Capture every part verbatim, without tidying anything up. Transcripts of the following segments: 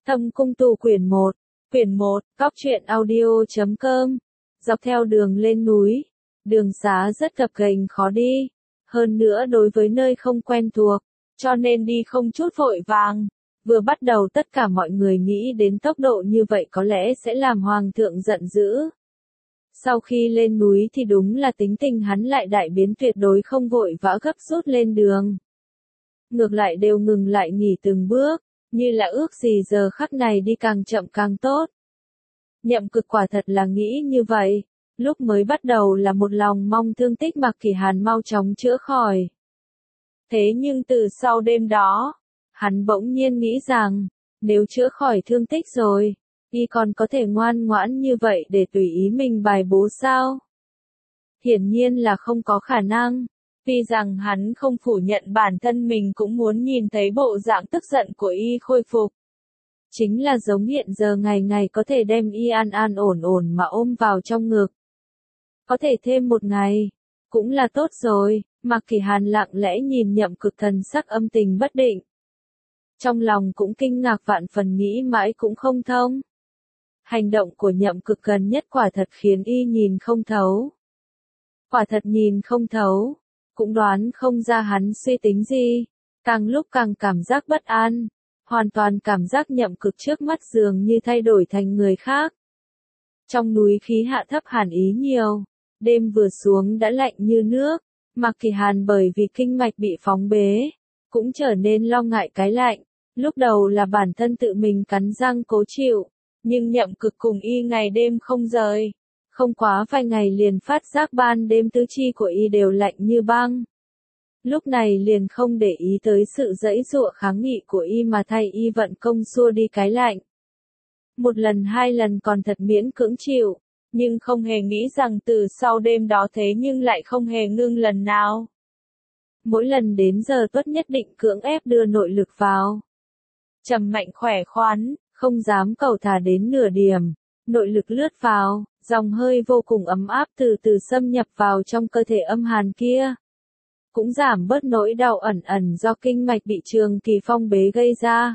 Thâm Cung Tu quyển một, quyển một, cóc truyện audio chấm com. Dọc theo đường lên núi, đường xá rất gập ghềnh khó đi, hơn nữa đối với nơi không quen thuộc, cho nên đi không chút vội vàng. Vừa bắt đầu tất cả mọi người nghĩ đến tốc độ như vậy có lẽ sẽ làm hoàng thượng giận dữ. Sau khi lên núi thì đúng là tính tình hắn lại đại biến, tuyệt đối không vội vã gấp rút lên đường. Ngược lại đều ngừng lại nghỉ từng bước, như là ước gì giờ khắc này đi càng chậm càng tốt. Nhậm Cực quả thật là nghĩ như vậy, lúc mới bắt đầu là một lòng mong thương tích Mạc Kỷ Hàn mau chóng chữa khỏi. Thế nhưng từ sau đêm đó, hắn bỗng nhiên nghĩ rằng, nếu chữa khỏi thương tích rồi, y còn có thể ngoan ngoãn như vậy để tùy ý mình bài bố sao? Hiển nhiên là không có khả năng. Tuy rằng hắn không phủ nhận bản thân mình cũng muốn nhìn thấy bộ dạng tức giận của y khôi phục. Chính là giống hiện giờ ngày ngày có thể đem y an an ổn ổn mà ôm vào trong ngực. Có thể thêm một ngày, cũng là tốt rồi. Mạc Kỷ Hàn lặng lẽ nhìn Nhậm Cực thần sắc âm tình bất định. Trong lòng cũng kinh ngạc vạn phần, nghĩ mãi cũng không thông. Hành động của Nhậm Cực gần nhất quả thật khiến y nhìn không thấu. Quả thật nhìn không thấu. Cũng đoán không ra hắn suy tính gì, càng lúc càng cảm giác bất an, hoàn toàn cảm giác Nhậm Cực trước mắt dường như thay đổi thành người khác. Trong núi khí hạ thấp hàn ý nhiều, đêm vừa xuống đã lạnh như nước, Mạc Kỷ Hàn bởi vì kinh mạch bị phóng bế, cũng trở nên lo ngại cái lạnh, lúc đầu là bản thân tự mình cắn răng cố chịu, nhưng Nhậm Cực cùng y ngày đêm không rời. Không quá vài ngày liền phát giác ban đêm tứ chi của y đều lạnh như băng. Lúc này liền không để ý tới sự giãy giụa kháng nghị của y mà thay y vận công xua đi cái lạnh. Một lần hai lần còn thật miễn cưỡng chịu, nhưng không hề nghĩ rằng từ sau đêm đó thế nhưng lại không hề ngưng lần nào. Mỗi lần đến giờ tuất nhất định cưỡng ép đưa nội lực vào. Trầm mạnh khỏe khoắn, không dám cầu thả đến nửa điểm, nội lực lướt vào. Dòng hơi vô cùng ấm áp từ từ xâm nhập vào trong cơ thể âm hàn kia. Cũng giảm bớt nỗi đau ẩn ẩn do kinh mạch bị trường kỳ phong bế gây ra.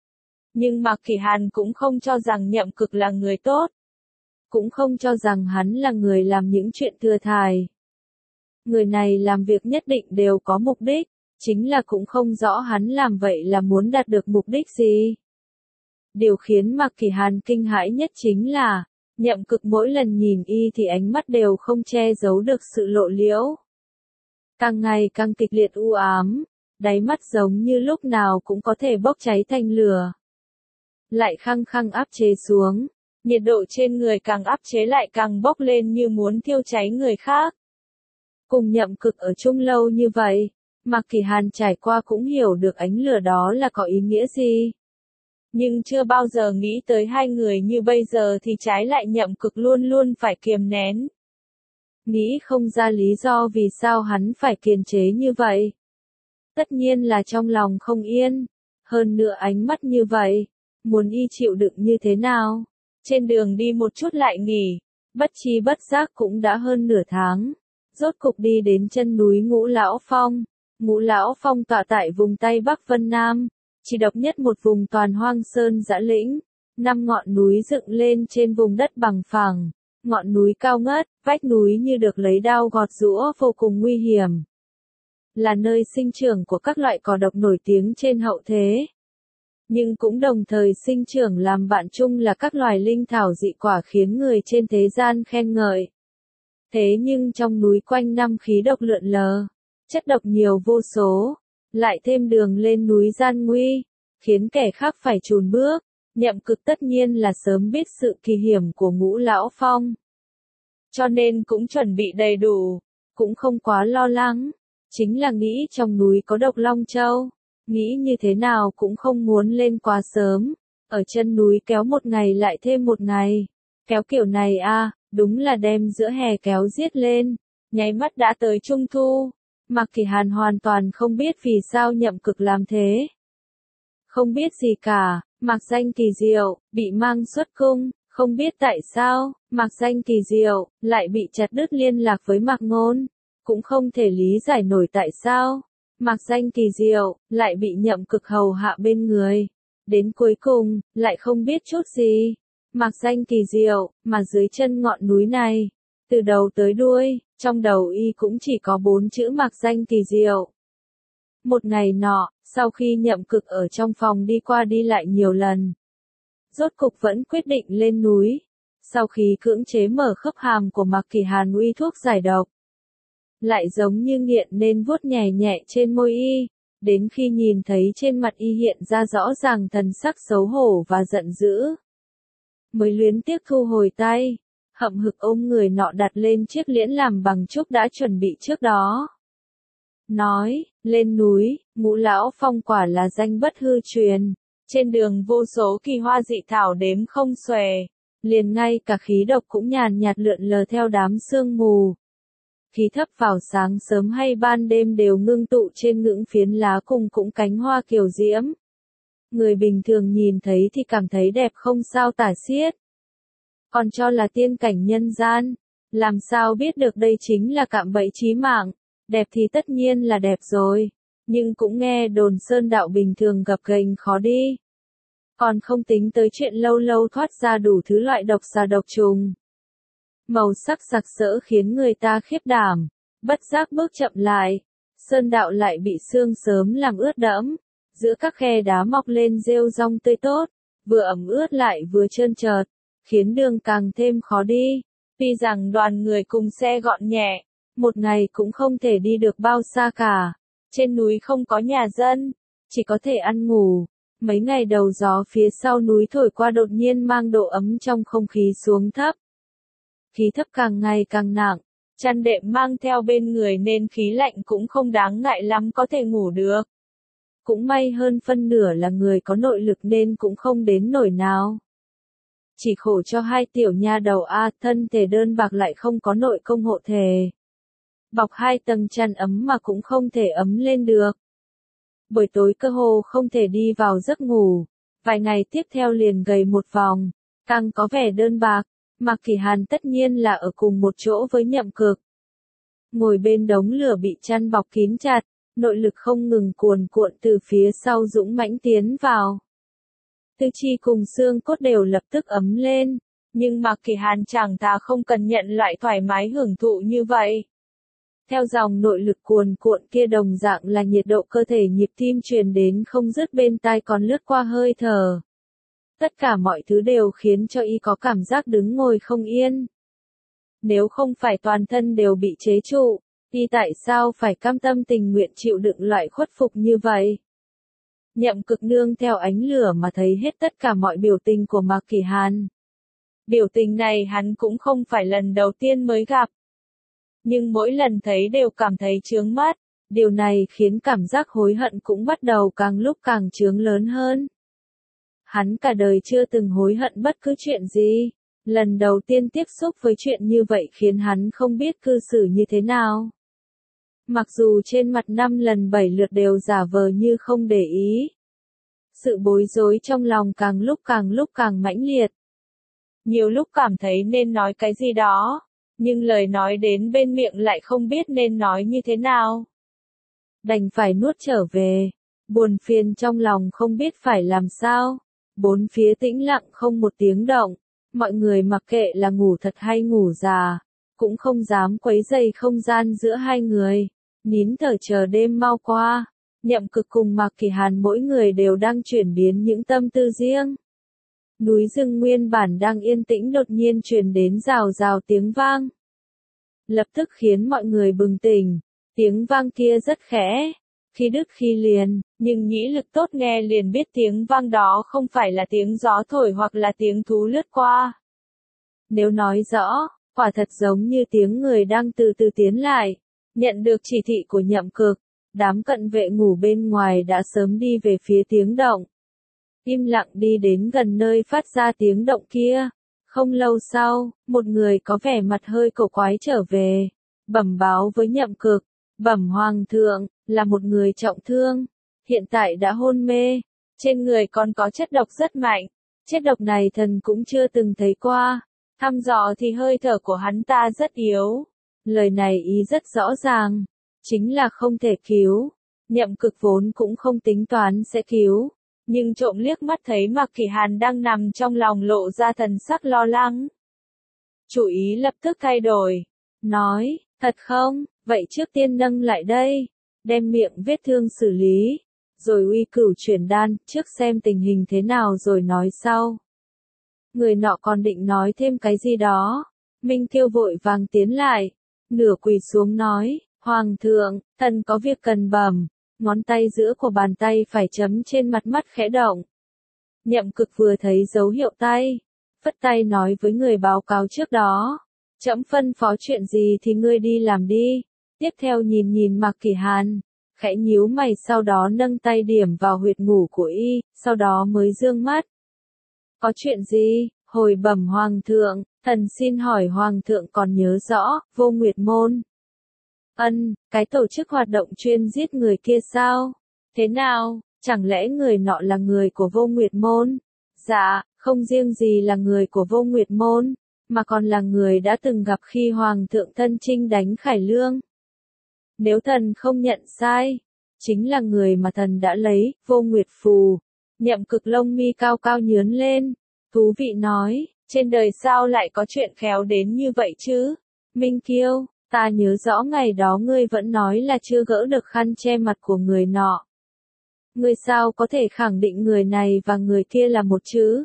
Nhưng Mạc Kỷ Hàn cũng không cho rằng Nhậm Cực là người tốt. Cũng không cho rằng hắn là người làm những chuyện thừa thải. Người này làm việc nhất định đều có mục đích, chính là cũng không rõ hắn làm vậy là muốn đạt được mục đích gì. Điều khiến Mạc Kỷ Hàn kinh hãi nhất chính là, Nhậm Cực mỗi lần nhìn y thì ánh mắt đều không che giấu được sự lộ liễu. Càng ngày càng kịch liệt u ám, đáy mắt giống như lúc nào cũng có thể bốc cháy thành lửa. Lại khăng khăng áp chế xuống, nhiệt độ trên người càng áp chế lại càng bốc lên như muốn thiêu cháy người khác. Cùng Nhậm Cực ở chung lâu như vậy, Mạc Kỷ Hàn trải qua cũng hiểu được ánh lửa đó là có ý nghĩa gì. Nhưng chưa bao giờ nghĩ tới hai người như bây giờ thì trái lại Nhậm Cực luôn luôn phải kiềm nén. Nghĩ không ra lý do vì sao hắn phải kiềm chế như vậy. Tất nhiên là trong lòng không yên, hơn nữa ánh mắt như vậy, muốn y chịu đựng như thế nào. Trên đường đi một chút lại nghỉ, bất chi bất giác cũng đã hơn nửa tháng. Rốt cục đi đến chân núi Ngũ Lão Phong. Ngũ Lão Phong tọa tại vùng Tây Bắc Vân Nam. Chỉ độc nhất một vùng toàn hoang sơn dã lĩnh, năm ngọn núi dựng lên trên vùng đất bằng phẳng, ngọn núi cao ngất, vách núi như được lấy đao gọt giũa vô cùng nguy hiểm. Là nơi sinh trưởng của các loại cỏ độc nổi tiếng trên hậu thế. Nhưng cũng đồng thời sinh trưởng làm bạn chung là các loài linh thảo dị quả khiến người trên thế gian khen ngợi. Thế nhưng trong núi quanh năm khí độc lượn lờ, chất độc nhiều vô số. Lại thêm đường lên núi gian nguy, khiến kẻ khác phải chùn bước. Nhậm Cực tất nhiên là sớm biết sự kỳ hiểm của Ngũ Lão Phong. Cho nên cũng chuẩn bị đầy đủ, cũng không quá lo lắng. Chính là nghĩ trong núi có độc Long Châu, nghĩ như thế nào cũng không muốn lên quá sớm. Ở chân núi kéo một ngày lại thêm một ngày. Kéo kiểu này a, đúng là đem giữa hè kéo giết lên, nháy mắt đã tới Trung Thu. Mạc Kỷ Hàn hoàn toàn không biết vì sao Nhậm Cực làm thế. Không biết gì cả, Mạc Danh Kỳ Diệu, bị mang xuất cung, không biết tại sao, Mạc Danh Kỳ Diệu, lại bị chặt đứt liên lạc với Mạc Ngôn, cũng không thể lý giải nổi tại sao, Mạc Danh Kỳ Diệu, lại bị Nhậm Cực hầu hạ bên người. Đến cuối cùng, lại không biết chút gì. Mạc danh kỳ diệu, mà dưới chân ngọn núi này, từ đầu tới đuôi, trong đầu y cũng chỉ có bốn chữ mạc danh kỳ diệu. Một ngày nọ, sau khi Nhậm Cực ở trong phòng đi qua đi lại nhiều lần, rốt cục vẫn quyết định lên núi. Sau khi cưỡng chế mở khớp hàm của Mạc Kỳ Hàn uy thuốc giải độc, lại giống như nghiện nên vuốt nhẹ nhẹ trên môi y, đến khi nhìn thấy trên mặt y hiện ra rõ ràng thần sắc xấu hổ và giận dữ, mới luyến tiếc thu hồi tay, hậm hực ôm người nọ đặt lên chiếc liễn làm bằng trúc đã chuẩn bị trước đó. Nói, lên núi, Ngũ Lão Phong quả là danh bất hư truyền, trên đường vô số kỳ hoa dị thảo đếm không xuể, liền ngay cả khí độc cũng nhàn nhạt lượn lờ theo đám sương mù. Khí thấp vào sáng sớm hay ban đêm đều ngưng tụ trên những phiến lá cùng cũng cánh hoa kiều diễm. Người bình thường nhìn thấy thì cảm thấy đẹp không sao tả xiết. Còn cho là tiên cảnh nhân gian, làm sao biết được đây chính là cạm bẫy chí mạng, đẹp thì tất nhiên là đẹp rồi, nhưng cũng nghe đồn sơn đạo bình thường gập ghềnh khó đi. Còn không tính tới chuyện lâu lâu thoát ra đủ thứ loại độc xà độc trùng. Màu sắc sặc sỡ khiến người ta khiếp đảm, bất giác bước chậm lại, sơn đạo lại bị sương sớm làm ướt đẫm, giữa các khe đá mọc lên rêu rong tươi tốt, vừa ẩm ướt lại vừa trơn trượt, khiến đường càng thêm khó đi. Tuy rằng đoàn người cùng xe gọn nhẹ, một ngày cũng không thể đi được bao xa cả, trên núi không có nhà dân, chỉ có thể ăn ngủ. Mấy ngày đầu gió phía sau núi thổi qua đột nhiên mang độ ấm trong không khí xuống thấp. Khí thấp càng ngày càng nặng, chăn đệm mang theo bên người nên khí lạnh cũng không đáng ngại lắm có thể ngủ được. Cũng may hơn phân nửa là người có nội lực nên cũng không đến nổi nào. Chỉ khổ cho hai tiểu nha đầu A, thân thể đơn bạc lại không có nội công hộ thể. Bọc hai tầng chăn ấm mà cũng không thể ấm lên được. Buổi tối cơ hồ không thể đi vào giấc ngủ, vài ngày tiếp theo liền gầy một vòng, càng có vẻ đơn bạc. Mạc Kỳ Hàn tất nhiên là ở cùng một chỗ với Nhậm Cực. Ngồi bên đống lửa bị chăn bọc kín chặt, nội lực không ngừng cuồn cuộn từ phía sau dũng mãnh tiến vào. Tư chi cùng xương cốt đều lập tức ấm lên, nhưng Mạc Kỳ Hàn chẳng thà không cần nhận loại thoải mái hưởng thụ như vậy. Theo dòng nội lực cuồn cuộn kia đồng dạng là nhiệt độ cơ thể nhịp tim truyền đến không dứt bên tai còn lướt qua hơi thở. Tất cả mọi thứ đều khiến cho y có cảm giác đứng ngồi không yên. Nếu không phải toàn thân đều bị chế trụ, y tại sao phải cam tâm tình nguyện chịu đựng loại khuất phục như vậy? Nhậm Cực nương theo ánh lửa mà thấy hết tất cả mọi biểu tình của Mạc Kỳ Hàn. Biểu tình này hắn cũng không phải lần đầu tiên mới gặp. Nhưng mỗi lần thấy đều cảm thấy chướng mắt, điều này khiến cảm giác hối hận cũng bắt đầu càng lúc càng chướng lớn hơn. Hắn cả đời chưa từng hối hận bất cứ chuyện gì, lần đầu tiên tiếp xúc với chuyện như vậy khiến hắn không biết cư xử như thế nào. Mặc dù trên mặt năm lần bảy lượt đều giả vờ như không để ý. Sự bối rối trong lòng càng lúc càng lúc càng mãnh liệt. Nhiều lúc cảm thấy nên nói cái gì đó, nhưng lời nói đến bên miệng lại không biết nên nói như thế nào. Đành phải nuốt trở về, buồn phiền trong lòng không biết phải làm sao. Bốn phía tĩnh lặng không một tiếng động, mọi người mặc kệ là ngủ thật hay ngủ già, cũng không dám quấy rầy không gian giữa hai người, nín thở chờ đêm mau qua. Nhậm Cực cùng Mạc Kỳ Hàn mỗi người đều đang chuyển biến những tâm tư riêng. Núi rừng nguyên bản đang yên tĩnh đột nhiên truyền đến rào rào tiếng vang. Lập tức khiến mọi người bừng tỉnh, tiếng vang kia rất khẽ, khi đứt khi liền, nhưng nhĩ lực tốt nghe liền biết tiếng vang đó không phải là tiếng gió thổi hoặc là tiếng thú lướt qua. Nếu nói rõ, quả thật giống như tiếng người đang từ từ tiến lại. Nhận được chỉ thị của Nhậm Cực, đám cận vệ ngủ bên ngoài đã sớm đi về phía tiếng động. Im lặng đi đến gần nơi phát ra tiếng động kia. Không lâu sau, một người có vẻ mặt hơi cổ quái trở về, bẩm báo với Nhậm Cực, bẩm Hoàng thượng, là một người trọng thương, hiện tại đã hôn mê, trên người còn có chất độc rất mạnh, chất độc này thần cũng chưa từng thấy qua, thăm dò thì hơi thở của hắn ta rất yếu. Lời này ý rất rõ ràng, chính là không thể cứu. Nhậm Cực vốn cũng không tính toán sẽ cứu, nhưng trộm liếc mắt thấy Mạc Kỷ Hàn đang nằm trong lòng lộ ra thần sắc lo lắng. Chủ ý lập tức thay đổi, nói, thật không, vậy trước tiên nâng lại đây, đem miệng vết thương xử lý, rồi uy cửu chuyển đan, trước xem tình hình thế nào rồi nói sau. Người nọ còn định nói thêm cái gì đó, Minh Kiêu vội vàng tiến lại, nửa quỳ xuống nói, Hoàng thượng, thần có việc cần bẩm. Ngón tay giữa của bàn tay phải chấm trên mặt mắt khẽ động. Nhậm Cực vừa thấy dấu hiệu tay, phất tay nói với người báo cáo trước đó, trẫm phân phó chuyện gì thì ngươi đi làm đi. Tiếp theo nhìn nhìn Mạc Kỷ Hàn, khẽ nhíu mày, sau đó nâng tay điểm vào huyệt ngủ của y, sau đó mới dương mắt. Có chuyện gì? Hồi bẩm Hoàng thượng, thần xin hỏi Hoàng thượng còn nhớ rõ, Vô Nguyệt Môn. Ân, cái tổ chức hoạt động chuyên giết người kia sao? Thế nào, chẳng lẽ người nọ là người của Vô Nguyệt Môn? Dạ, không riêng gì là người của Vô Nguyệt Môn, mà còn là người đã từng gặp khi Hoàng thượng thân chinh đánh Khải Lương. Nếu thần không nhận sai, chính là người mà thần đã lấy, Vô Nguyệt Phù. Nhậm Cực lông mi cao cao nhướn lên, thú vị nói, trên đời sao lại có chuyện khéo đến như vậy chứ? Minh Kiêu, ta nhớ rõ ngày đó ngươi vẫn nói là chưa gỡ được khăn che mặt của người nọ. Ngươi sao có thể khẳng định người này và người kia là một chứ?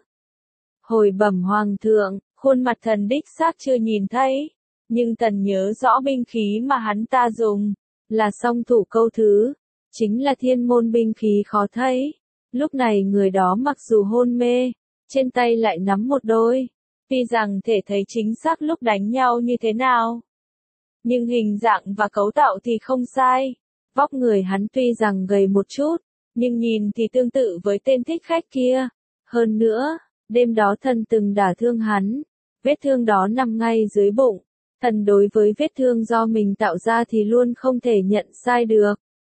Hồi bẩm Hoàng thượng, khuôn mặt thần đích xác chưa nhìn thấy, nhưng thần nhớ rõ binh khí mà hắn ta dùng, là song thủ câu thứ, chính là thiên môn binh khí khó thấy. Lúc này người đó mặc dù hôn mê, trên tay lại nắm một đôi, tuy rằng thể thấy chính xác lúc đánh nhau như thế nào, nhưng hình dạng và cấu tạo thì không sai. Vóc người hắn tuy rằng gầy một chút, nhưng nhìn thì tương tự với tên thích khách kia. Hơn nữa, đêm đó thần từng đả thương hắn, vết thương đó nằm ngay dưới bụng. Thần đối với vết thương do mình tạo ra thì luôn không thể nhận sai được.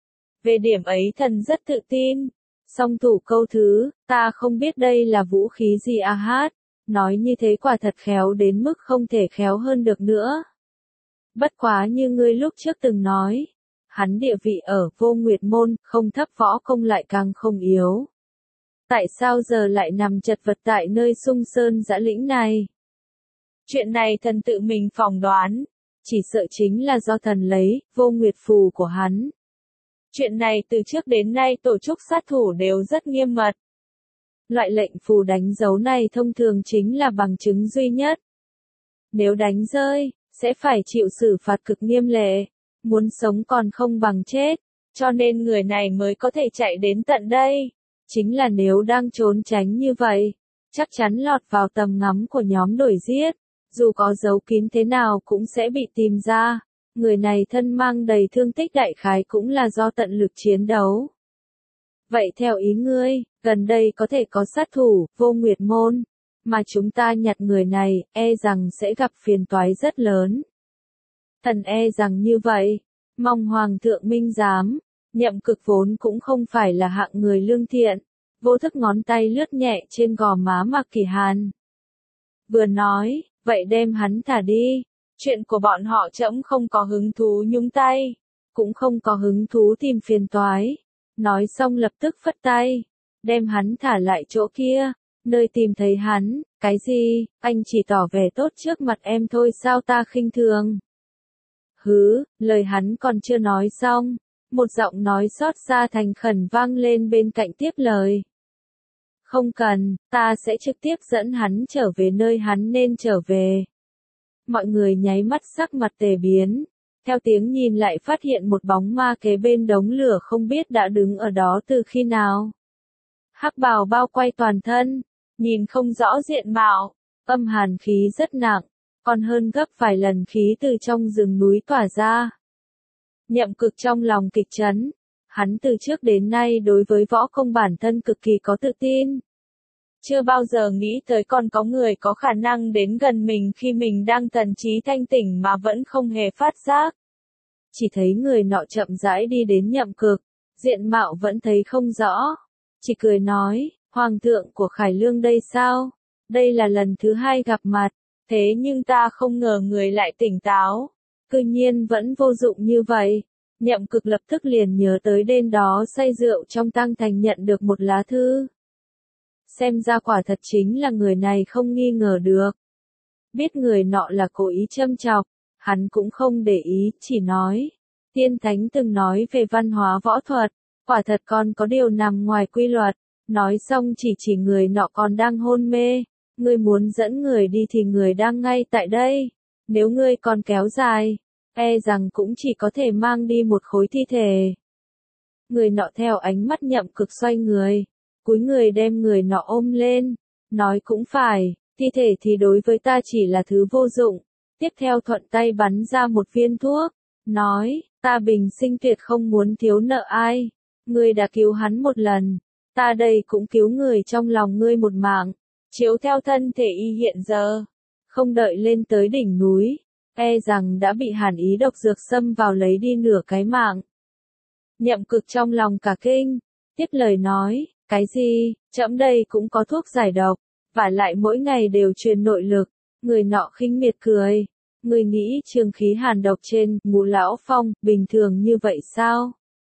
Về điểm ấy thần rất tự tin. Song thủ câu thứ, ta không biết đây là vũ khí gì à hát, nói như thế quả thật khéo đến mức không thể khéo hơn được nữa. Bất quá như ngươi lúc trước từng nói, hắn địa vị ở Vô Nguyệt Môn, không thấp võ công lại càng không yếu. Tại sao giờ lại nằm chật vật tại nơi sung sơn dã lĩnh này? Chuyện này thần tự mình phỏng đoán, chỉ sợ chính là do thần lấy Vô Nguyệt Phù của hắn. Chuyện này từ trước đến nay tổ chức sát thủ đều rất nghiêm mật. Loại lệnh phù đánh dấu này thông thường chính là bằng chứng duy nhất. Nếu đánh rơi, sẽ phải chịu xử phạt cực nghiêm lệ, muốn sống còn không bằng chết, cho nên người này mới có thể chạy đến tận đây. Chính là nếu đang trốn tránh như vậy, chắc chắn lọt vào tầm ngắm của nhóm đuổi giết, dù có giấu kín thế nào cũng sẽ bị tìm ra. Người này thân mang đầy thương tích đại khái cũng là do tận lực chiến đấu. Vậy theo ý ngươi, gần đây có thể có sát thủ, Vô Nguyệt Môn, mà chúng ta nhặt người này, e rằng sẽ gặp phiền toái rất lớn. Thần e rằng như vậy, mong Hoàng thượng minh giám. Nhậm Cực vốn cũng không phải là hạng người lương thiện, vô thức ngón tay lướt nhẹ trên gò má Mạc Kỷ Hàn. Vừa nói, vậy đem hắn thả đi. Chuyện của bọn họ trẫm không có hứng thú nhúng tay, cũng không có hứng thú tìm phiền toái. Nói xong lập tức phất tay, đem hắn thả lại chỗ kia, nơi tìm thấy hắn. Cái gì, anh chỉ tỏ vẻ tốt trước mặt em thôi sao, ta khinh thường? Hứ, lời hắn còn chưa nói xong, một giọng nói xót xa thành khẩn vang lên bên cạnh tiếp lời. Không cần, ta sẽ trực tiếp dẫn hắn trở về nơi hắn nên trở về. Mọi người nháy mắt sắc mặt tề biến, theo tiếng nhìn lại phát hiện một bóng ma kế bên đống lửa không biết đã đứng ở đó từ khi nào. Hắc bào bao quay toàn thân, nhìn không rõ diện mạo, âm hàn khí rất nặng, còn hơn gấp vài lần khí từ trong rừng núi tỏa ra. Nhậm Cực trong lòng kịch chấn, hắn từ trước đến nay đối với võ công bản thân cực kỳ có tự tin. Chưa bao giờ nghĩ tới còn có người có khả năng đến gần mình khi mình đang thần trí thanh tỉnh mà vẫn không hề phát giác. Chỉ thấy người nọ chậm rãi đi đến Nhậm Cực, diện mạo vẫn thấy không rõ. Chỉ cười nói, Hoàng thượng của Khải Lương đây sao? Đây là lần thứ hai gặp mặt, thế nhưng ta không ngờ người lại tỉnh táo. Cư nhiên vẫn vô dụng như vậy. Nhậm Cực lập tức liền nhớ tới đêm đó say rượu trong tang thành nhận được một lá thư. xem ra quả thật chính là người này không nghi ngờ được. Biết người nọ là cố ý châm chọc, hắn cũng không để ý, chỉ nói. Tiên Thánh từng nói về văn hóa võ thuật, quả thật còn có điều nằm ngoài quy luật. Nói xong chỉ chỉ người nọ còn đang hôn mê. Ngươi muốn dẫn người đi thì người đang ngay tại đây. Nếu ngươi còn kéo dài, e rằng cũng chỉ có thể mang đi một khối thi thể. Người nọ theo ánh mắt Nhậm Cực xoay người, cúi người đem người nọ ôm lên, nói cũng phải, thi thể thì đối với ta chỉ là thứ vô dụng. Tiếp theo thuận tay bắn ra một viên thuốc, nói, ta bình sinh tuyệt không muốn thiếu nợ ai. Ngươi đã cứu hắn một lần, ta đây cũng cứu người trong lòng ngươi một mạng. Chiếu theo thân thể y hiện giờ, không đợi lên tới đỉnh núi, e rằng đã bị hàn ý độc dược xâm vào lấy đi nửa cái mạng. Nhậm Cực trong lòng cả kinh, tiếp lời nói, cái gì, trẫm đây cũng có thuốc giải độc, và lại mỗi ngày đều truyền nội lực. Người nọ khinh miệt cười, người nghĩ trường khí hàn độc trên Ngũ Lão Phong bình thường như vậy sao?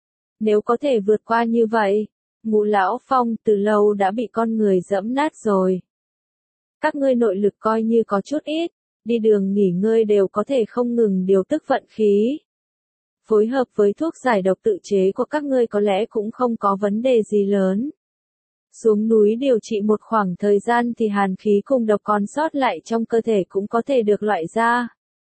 Nếu có thể vượt qua như vậy, Ngũ Lão Phong từ lâu đã bị con người dẫm nát rồi. Các ngươi nội lực coi như có chút ít, đi đường nghỉ ngơi đều có thể không ngừng điều tức vận khí. Phối hợp với thuốc giải độc tự chế của các ngươi có lẽ cũng không có vấn đề gì lớn. Xuống núi điều trị một khoảng thời gian thì hàn khí cùng độc còn sót lại trong cơ thể cũng có thể được loại ra.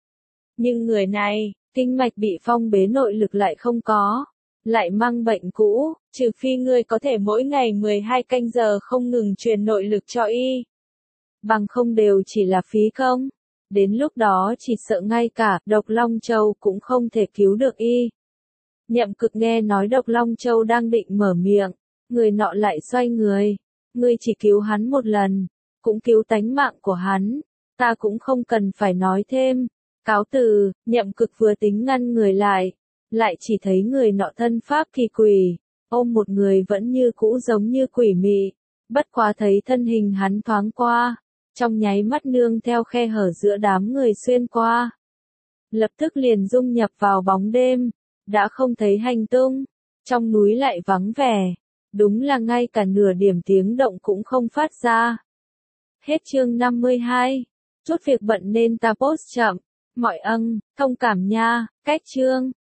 Nhưng người này, kinh mạch bị phong bế nội lực lại không có, lại mang bệnh cũ, trừ phi ngươi có thể mỗi ngày mười hai canh giờ không ngừng truyền nội lực cho y. Bằng không đều chỉ là phí công. Đến lúc đó chỉ sợ ngay cả Độc Long Châu cũng không thể cứu được y. Nhậm Cực nghe nói Độc Long Châu đang định mở miệng, người nọ lại xoay người. Ngươi chỉ cứu hắn một lần, cũng cứu tánh mạng của hắn, ta cũng không cần phải nói thêm. Cáo từ, Nhậm Cực vừa tính ngăn người lại, lại chỉ thấy người nọ thân pháp kỳ quỷ, ôm một người vẫn như cũ giống như quỷ mị, bất quá thấy thân hình hắn thoáng qua, trong nháy mắt nương theo khe hở giữa đám người xuyên qua. Lập tức liền dung nhập vào bóng đêm, đã không thấy hành tung, trong núi lại vắng vẻ, đúng là ngay cả nửa điểm tiếng động cũng không phát ra. Hết chương năm mươi hai, chút việc bận nên ta post chậm, mọi âng, thông cảm nha, cách chương.